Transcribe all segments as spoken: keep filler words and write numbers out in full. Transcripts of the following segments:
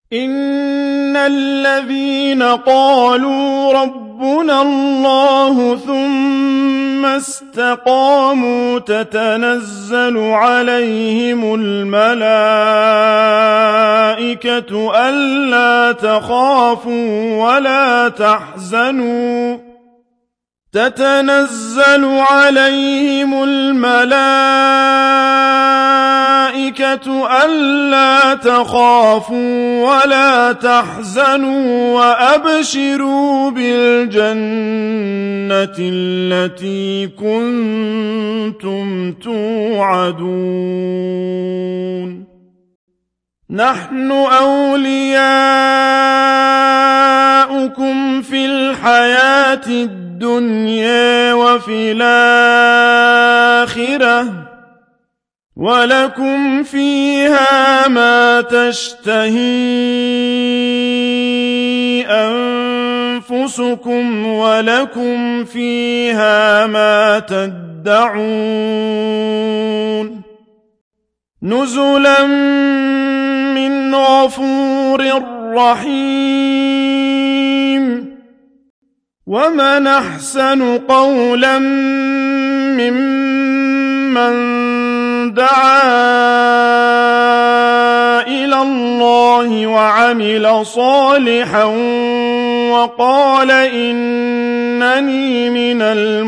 إن الذين قالوا ربنا الله ثم استقاموا تتنزل عليهم الملائكة ألا تخافوا ولا تحزنوا تتنزل عليهم الملائكة ألا تخافوا ولا تحزنوا وأبشروا بالجنة التي كنتم توعدون نحن أولياؤكم في الحياة الدنيا وفي الآخرة ولكم فيها ما تشتهي أنفسكم ولكم فيها ما تدعون نزلا من غفور رحيم ومن أحسن قولا ممن دعا إلى الله وعمل صالحا وقال إنني من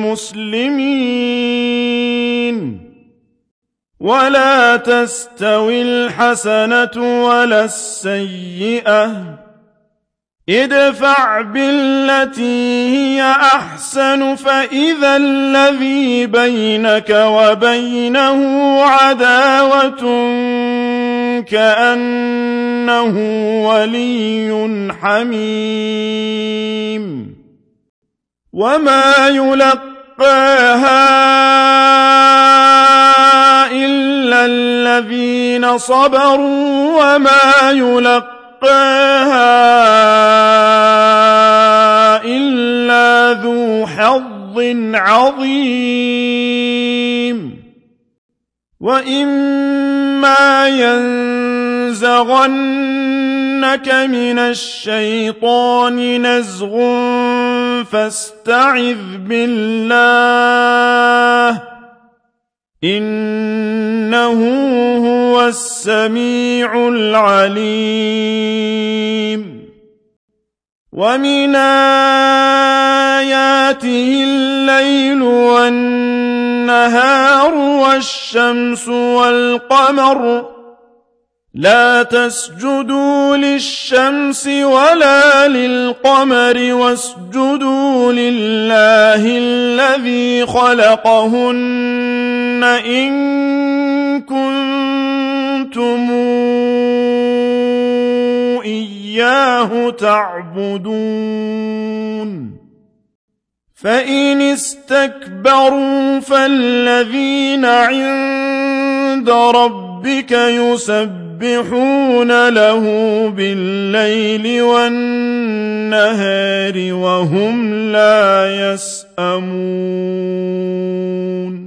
المسلمين ولا تستوي الحسنة ولا السيئة ادفع بالتي هي أحسن فإذا الذي بينك وبينه عداوة كأنه ولي حميم وما يلقاها إلا الذين صبروا وما يلقاها إلا ذو حظ عظيم وإما ينزغنك من الشيطان نزغ فاستعذ بالله إنه هو السميع العليم ومن آياته الليل والنهار والشمس والقمر لا تسجدوا للشمس ولا للقمر واسجدوا لله الذي خلقهن إن كنتم إياه تعبدون فإن استكبروا فالذين عند ربك يسبحون له بالليل والنهار وهم لا يسأمون